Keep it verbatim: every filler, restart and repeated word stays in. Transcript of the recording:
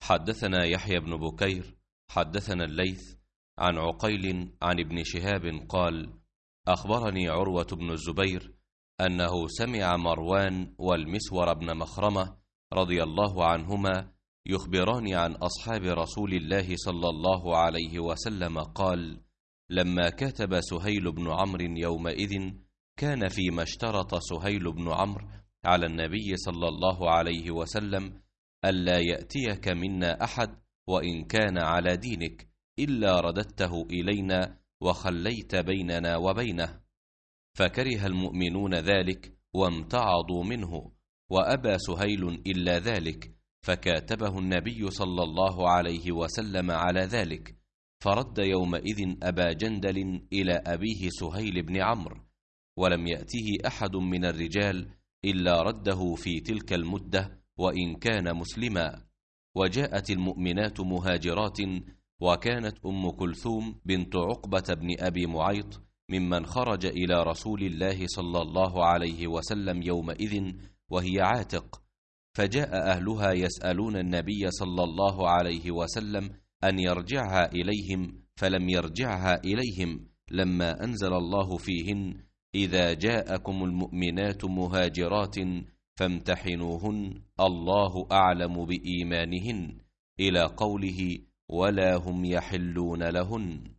حدثنا يحيى بن بكير حدثنا الليث عن عقيل عن ابن شهاب قال: أخبرني عروة بن الزبير أنه سمع مروان والمسور بن مخرمة رضي الله عنهما يخبران عن أصحاب رسول الله صلى الله عليه وسلم قال: لما كتب سهيل بن عمرو يومئذ كان فيما اشترط سهيل بن عمرو على النبي صلى الله عليه وسلم ألا يأتيك منا أحد وإن كان على دينك إلا رددته إلينا وخليت بيننا وبينه، فكره المؤمنون ذلك وامتعضوا منه، وأبى سهيل إلا ذلك، فكاتبه النبي صلى الله عليه وسلم على ذلك، فرد يومئذ أبا جندل إلى أبيه سهيل بن عمرو، ولم يأته أحد من الرجال إلا رده في تلك المدة وإن كان مسلما. وجاءت المؤمنات مهاجرات، وكانت أم كلثوم بنت عقبة بن أبي معيط ممن خرج إلى رسول الله صلى الله عليه وسلم يومئذ وهي عاتق، فجاء أهلها يسألون النبي صلى الله عليه وسلم أن يرجعها إليهم، فلم يرجعها إليهم لما أنزل الله فيهن: إذا جاءكم المؤمنات مهاجرات فامتحنوهن الله أعلم بإيمانهن، إلى قوله: ولا هم يحلون لهن.